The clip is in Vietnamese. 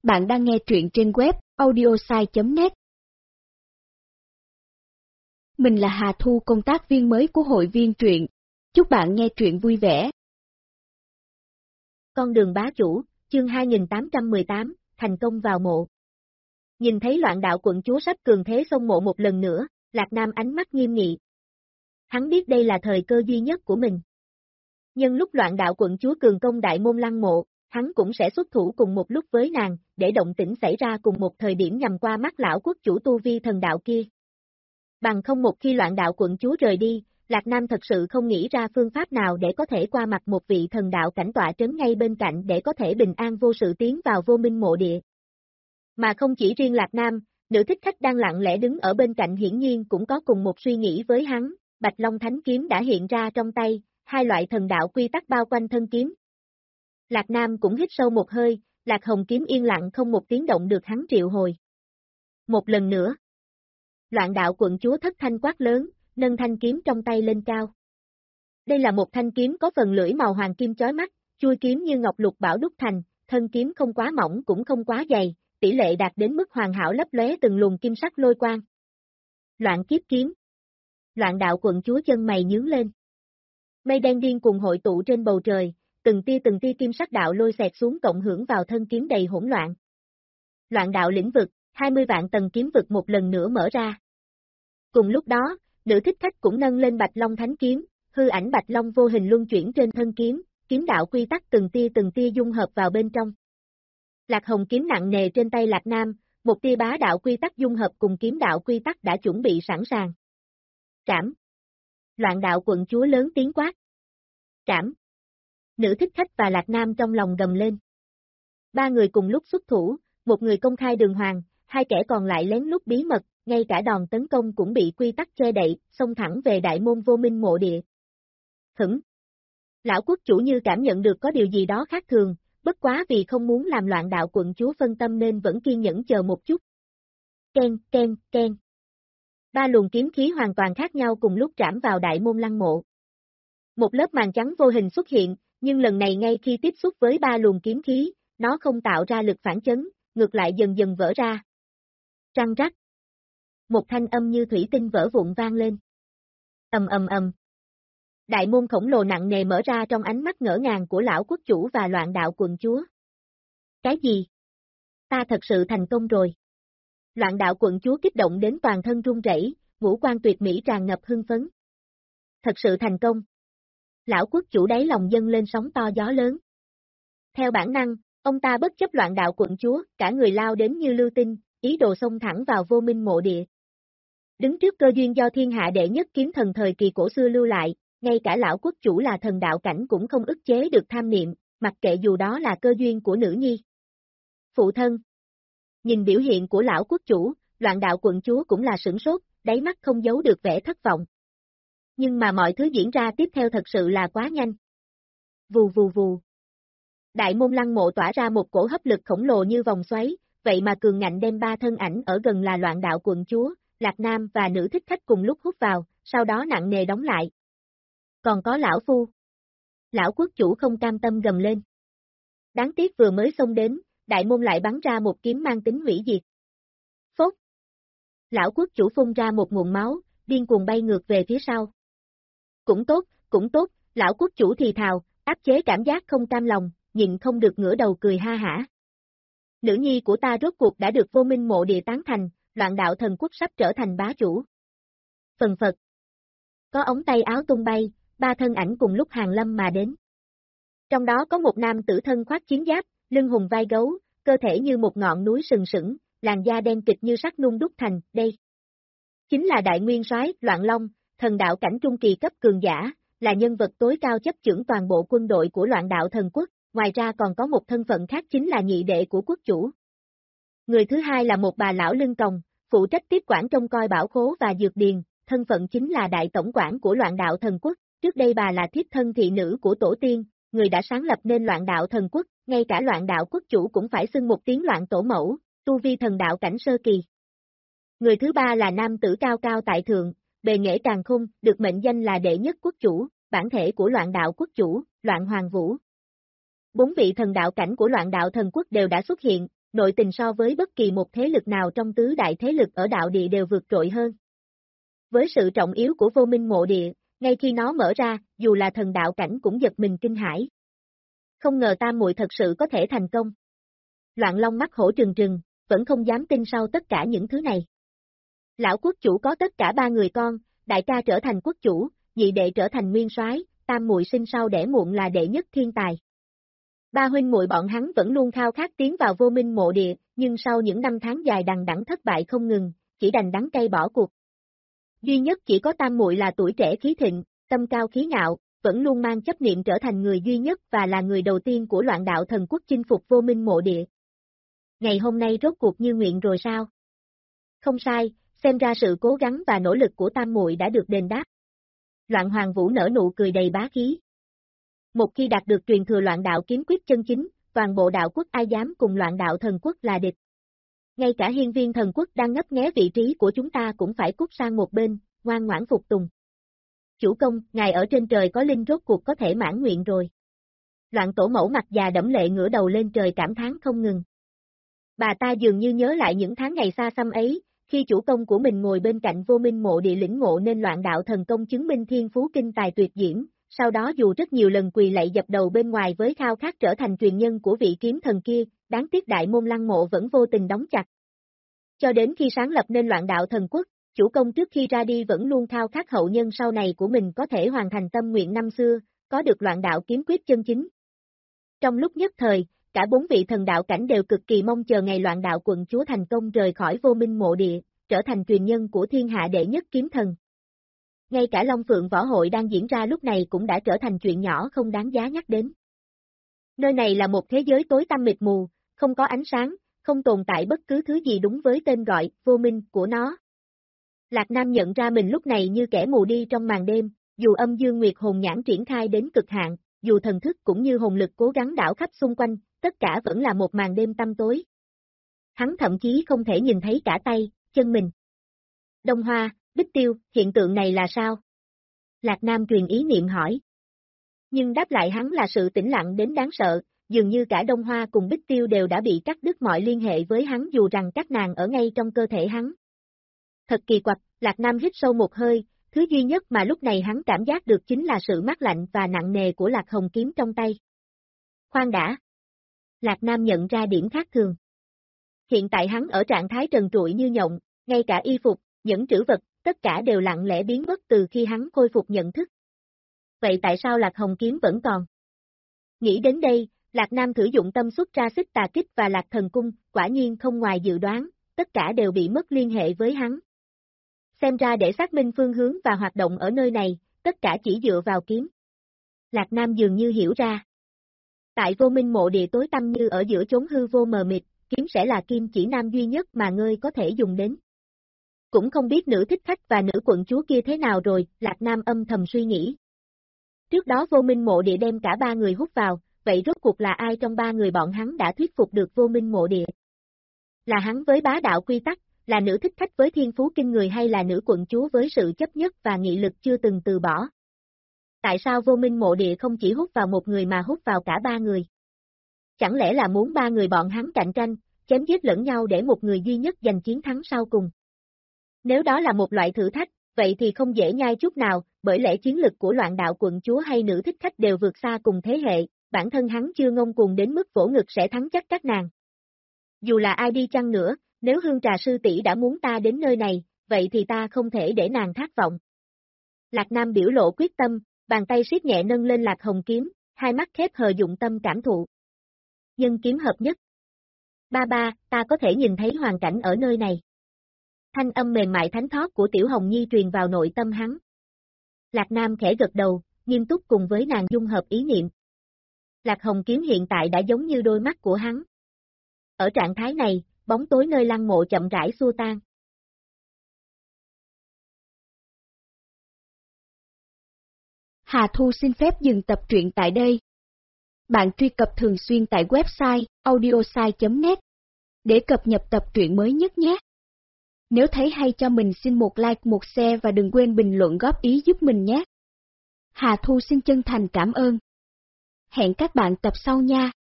Bạn đang nghe truyện trên web audiosai.net. Mình là Hà Thu, công tác viên mới của hội viên truyện. Chúc bạn nghe truyện vui vẻ. Con đường bá chủ, chương 2818, thành công vào mộ. Nhìn thấy Loạn Đạo quận chúa sắp cường thế xông mộ một lần nữa, Lạc Nam ánh mắt nghiêm nghị. Hắn biết đây là thời cơ duy nhất của mình. Nhân lúc Loạn Đạo quận chúa cường công đại môn lăng mộ, hắn cũng sẽ xuất thủ cùng một lúc với nàng, để động tĩnh xảy ra cùng một thời điểm nhằm qua mắt lão quốc chủ tu vi thần đạo kia. Bằng không một khi Loạn Đạo quận chúa rời đi, Lạc Nam thật sự không nghĩ ra phương pháp nào để có thể qua mặt một vị thần đạo cảnh tọa trấn ngay bên cạnh để có thể bình an vô sự tiến vào Vô Minh mộ địa. Mà không chỉ riêng Lạc Nam, nữ thích khách đang lặng lẽ đứng ở bên cạnh hiển nhiên cũng có cùng một suy nghĩ với hắn, Bạch Long Thánh Kiếm đã hiện ra trong tay, hai loại thần đạo quy tắc bao quanh thân kiếm. Lạc Nam cũng hít sâu một hơi, Lạc Hồng Kiếm yên lặng không một tiếng động được hắn triệu hồi. Một lần nữa. Loạn Đạo quận chúa thất thanh quát lớn, nâng thanh kiếm trong tay lên cao. Đây là một thanh kiếm có phần lưỡi màu hoàng kim chói mắt, chuôi kiếm như ngọc lục bảo đúc thành, thân kiếm không quá mỏng cũng không quá dày, tỷ lệ đạt đến mức hoàn hảo lấp lóe từng luồng kim sắc lôi quang. Loạn kiếp kiếm. Loạn Đạo quận chúa chân mày nhướng lên. Mây đen điên cùng hội tụ trên bầu trời, từng tia kim sắc đạo lôi xẹt xuống cộng hưởng vào thân kiếm đầy hỗn loạn. Loạn đạo lĩnh vực, 20 vạn tầng kiếm vực một lần nữa mở ra. Cùng lúc đó, nữ thích khách cũng nâng lên Bạch Long Thánh Kiếm, hư ảnh Bạch Long vô hình luân chuyển trên thân kiếm, kiếm đạo quy tắc từng tia dung hợp vào bên trong. Lạc Hồng Kiếm nặng nề trên tay Lạc Nam, một tia bá đạo quy tắc dung hợp cùng kiếm đạo quy tắc đã chuẩn bị sẵn sàng. Trảm. Loạn Đạo quận chúa lớn tiếng quát. Trảm. Nữ thích khách và Lạc Nam trong lòng gầm lên. Ba người cùng lúc xuất thủ, một người công khai đường hoàng, hai kẻ còn lại lén lút bí mật, ngay cả đòn tấn công cũng bị quy tắc che đậy, xông thẳng về đại môn Vô Minh mộ địa. Lão quốc chủ như cảm nhận được có điều gì đó khác thường, bất quá vì không muốn làm Loạn Đạo quận chúa phân tâm nên vẫn kiên nhẫn chờ một chút. Ken. Ba luồng kiếm khí hoàn toàn khác nhau cùng lúc trảm vào đại môn lăng mộ. Một lớp màn trắng vô hình xuất hiện, nhưng lần này ngay khi tiếp xúc với ba luồng kiếm khí, nó không tạo ra lực phản chấn, ngược lại dần dần vỡ ra. Răng rắc. Một thanh âm như thủy tinh vỡ vụn vang lên. Ầm. Đại môn khổng lồ nặng nề mở ra trong ánh mắt ngỡ ngàng của lão quốc chủ và Loạn Đạo quận chúa. Cái gì? Ta thật sự thành công rồi. Loạn Đạo quận chúa kích động đến toàn thân run rẩy, ngũ quan tuyệt mỹ tràn ngập hưng phấn. Thật sự thành công. Lão quốc chủ đáy lòng dâng lên sóng to gió lớn. Theo bản năng, ông ta bất chấp Loạn Đạo quận chúa, cả người lao đến như lưu tinh, ý đồ xông thẳng vào Vô Minh mộ địa. Đứng trước cơ duyên do thiên hạ đệ nhất kiếm thần thời kỳ cổ xưa lưu lại, ngay cả lão quốc chủ là thần đạo cảnh cũng không ức chế được tham niệm, mặc kệ dù đó là cơ duyên của nữ nhi. Phụ thân. Nhìn biểu hiện của lão quốc chủ, Loạn Đạo quận chúa cũng là sửng sốt, đáy mắt không giấu được vẻ thất vọng. Nhưng mà mọi thứ diễn ra tiếp theo thật sự là quá nhanh. Vù. Đại môn lăng mộ tỏa ra một cổ hấp lực khổng lồ như vòng xoáy, vậy mà cường ngạnh đem ba thân ảnh ở gần là Loạn Đạo quận chúa, Lạc Nam và nữ thích khách cùng lúc hút vào, sau đó nặng nề đóng lại. Còn có lão phu. Lão quốc chủ không cam tâm gầm lên. Đáng tiếc vừa mới xông đến, đại môn lại bắn ra một kiếm mang tính hủy diệt. Phốt. Lão quốc chủ phun ra một nguồn máu, điên cuồng bay ngược về phía sau. Cũng tốt, lão quốc chủ thì thào, áp chế cảm giác không cam lòng, nhịn không được ngửa đầu cười ha hả. Nữ nhi của ta rốt cuộc đã được Vô Minh mộ địa tán thành, Loạn Đạo thần quốc sắp trở thành bá chủ. Phần phật. Có ống tay áo tung bay, ba thân ảnh cùng lúc hàng lâm mà đến. Trong đó có một nam tử thân khoác chiến giáp, lưng hùng vai gấu, cơ thể như một ngọn núi sừng sững, làn da đen kịt như sắt nung đúc thành, đây. Chính là đại nguyên soái Loạn Long, thần đạo cảnh trung kỳ cấp cường giả, là nhân vật tối cao chấp chưởng toàn bộ quân đội của Loạn Đạo thần quốc, ngoài ra còn có một thân phận khác chính là nhị đệ của quốc chủ. Người thứ hai là một bà lão lưng còng, phụ trách tiếp quản trông coi bảo khố và dược điền, thân phận chính là đại tổng quản của Loạn Đạo thần quốc, trước đây bà là thiếp thân thị nữ của tổ tiên, người đã sáng lập nên Loạn Đạo thần quốc, ngay cả Loạn Đạo quốc chủ cũng phải xưng một tiếng Loạn tổ mẫu, tu vi thần đạo cảnh sơ kỳ. Người thứ ba là nam tử cao cao tại thượng, bề nghệ càn khôn, được mệnh danh là đệ nhất quốc chủ, bản thể của Loạn Đạo quốc chủ, Loạn Hoàng Vũ. 4 vị thần đạo cảnh của Loạn Đạo thần quốc đều đã xuất hiện, nội tình so với bất kỳ một thế lực nào trong tứ đại thế lực ở đạo địa đều vượt trội hơn. Với sự trọng yếu của vô minh mộ địa, ngay khi nó mở ra, dù là thần đạo cảnh cũng giật mình kinh hãi. Không ngờ tam muội thật sự có thể thành công. Loạn Long mắt hổ trừng trừng, vẫn không dám tin sau tất cả những thứ này. Lão quốc chủ có tất cả 3 người con, đại ca trở thành quốc chủ, nhị đệ trở thành nguyên soái, tam muội sinh sau đẻ muộn là đệ nhất thiên tài. 3 huynh muội bọn hắn vẫn luôn khao khát tiến vào vô minh mộ địa, nhưng sau những năm tháng dài đằng đẵng thất bại không ngừng, chỉ đành đắng cay bỏ cuộc. Duy nhất chỉ có tam muội là tuổi trẻ khí thịnh, tâm cao khí ngạo, vẫn luôn mang chấp niệm trở thành người duy nhất và là người đầu tiên của loạn đạo thần quốc chinh phục vô minh mộ địa. Ngày hôm nay rốt cuộc như nguyện rồi sao? Không sai, xem ra sự cố gắng và nỗ lực của tam muội đã được đền đáp. Loạn Hoàng Vũ nở nụ cười đầy bá khí. Một khi đạt được truyền thừa loạn đạo kiếm quyết chân chính, toàn bộ đạo quốc ai dám cùng loạn đạo thần quốc là địch. Ngay cả hiên viên thần quốc đang ngấp nghé vị trí của chúng ta cũng phải cút sang một bên, ngoan ngoãn phục tùng. Chủ công, ngài ở trên trời có linh rốt cuộc có thể mãn nguyện rồi. Loạn Tổ mẫu mặt già đẫm lệ ngửa đầu lên trời cảm thán không ngừng. Bà ta dường như nhớ lại những tháng ngày xa xăm ấy, khi chủ công của mình ngồi bên cạnh vô minh mộ địa lĩnh ngộ nên loạn đạo thần công chứng minh thiên phú kinh tài tuyệt diễm, sau đó dù rất nhiều lần quỳ lạy dập đầu bên ngoài với khao khát trở thành truyền nhân của vị kiếm thần kia, đáng tiếc đại môn lăng mộ vẫn vô tình đóng chặt. Cho đến khi sáng lập nên loạn đạo thần quốc, chủ công trước khi ra đi vẫn luôn khao khát hậu nhân sau này của mình có thể hoàn thành tâm nguyện năm xưa, có được loạn đạo kiếm quyết chân chính. Trong lúc nhất thời, cả 4 vị thần đạo cảnh đều cực kỳ mong chờ ngày loạn đạo quận chúa thành công rời khỏi vô minh mộ địa, trở thành truyền nhân của thiên hạ đệ nhất kiếm thần. Ngay cả Long Phượng Võ Hội đang diễn ra lúc này cũng đã trở thành chuyện nhỏ không đáng giá nhắc đến. Nơi này là một thế giới tối tăm mịt mù, không có ánh sáng, không tồn tại bất cứ thứ gì đúng với tên gọi, vô minh, của nó. Lạc Nam nhận ra mình lúc này như kẻ mù đi trong màn đêm, dù âm dương nguyệt hồn nhãn triển khai đến cực hạn, dù thần thức cũng như hồn lực cố gắng đảo khắp xung quanh, tất cả vẫn là một màn đêm tăm tối. Hắn thậm chí không thể nhìn thấy cả tay, chân mình. Đông Hoa, Bích Tiêu, hiện tượng này là sao? Lạc Nam truyền ý niệm hỏi. Nhưng đáp lại hắn là sự tĩnh lặng đến đáng sợ, dường như cả Đông Hoa cùng Bích Tiêu đều đã bị cắt đứt mọi liên hệ với hắn dù rằng các nàng ở ngay trong cơ thể hắn. Thật kỳ quặc, Lạc Nam hít sâu một hơi, thứ duy nhất mà lúc này hắn cảm giác được chính là sự mát lạnh và nặng nề của Lạc Hồng kiếm trong tay. Khoan đã. Lạc Nam nhận ra điểm khác thường. Hiện tại hắn ở trạng thái trần trụi như nhộng, ngay cả y phục, những trữ vật, tất cả đều lặng lẽ biến mất từ khi hắn khôi phục nhận thức. Vậy tại sao Lạc Hồng kiếm vẫn còn? Nghĩ đến đây, Lạc Nam thử dụng tâm xuất ra xích tà kích và Lạc Thần Cung, quả nhiên không ngoài dự đoán, tất cả đều bị mất liên hệ với hắn. Xem ra để xác minh phương hướng và hoạt động ở nơi này, tất cả chỉ dựa vào kiếm. Lạc Nam dường như hiểu ra. Tại vô minh mộ địa tối tăm như ở giữa chốn hư vô mờ mịt, kiếm sẽ là kim chỉ nam duy nhất mà ngươi có thể dùng đến. Cũng không biết nữ thích khách và nữ quận chúa kia thế nào rồi, Lạc Nam âm thầm suy nghĩ. Trước đó vô minh mộ địa đem cả 3 người hút vào, vậy rốt cuộc là ai trong 3 người bọn hắn đã thuyết phục được vô minh mộ địa? Là hắn với bá đạo quy tắc, là nữ thích khách với thiên phú kinh người hay là nữ quận chúa với sự chấp nhất và nghị lực chưa từng từ bỏ? Tại sao vô minh mộ địa không chỉ hút vào một người mà hút vào cả 3 người? Chẳng lẽ là muốn 3 người bọn hắn cạnh tranh, chém giết lẫn nhau để một người duy nhất giành chiến thắng sau cùng? Nếu đó là một loại thử thách, vậy thì không dễ nhai chút nào, bởi lẽ chiến lực của loạn đạo quận chúa hay nữ thích khách đều vượt xa cùng thế hệ, bản thân hắn chưa ngông cuồng đến mức vỗ ngực sẽ thắng chắc các nàng. Dù là ai đi chăng nữa, nếu Hương Trà sư tỷ đã muốn ta đến nơi này, vậy thì ta không thể để nàng thất vọng. Lạc Nam biểu lộ quyết tâm, bàn tay siết nhẹ nâng lên Lạc Hồng kiếm, hai mắt khép hờ dụng tâm cảm thụ. Nhân kiếm hợp nhất. Ba, ta có thể nhìn thấy hoàn cảnh ở nơi này. Thanh âm mềm mại thánh thót của Tiểu Hồng Nhi truyền vào nội tâm hắn. Lạc Nam khẽ gật đầu, nghiêm túc cùng với nàng dung hợp ý niệm. Lạc Hồng kiếm hiện tại đã giống như đôi mắt của hắn. Ở trạng thái này, bóng tối nơi lăng mộ chậm rãi xua tan. Hà Thu xin phép dừng tập truyện tại đây. Bạn truy cập thường xuyên tại website audiosai.net để cập nhật tập truyện mới nhất nhé. Nếu thấy hay cho mình xin một like, một share và đừng quên bình luận góp ý giúp mình nhé. Hà Thu xin chân thành cảm ơn. Hẹn các bạn tập sau nha.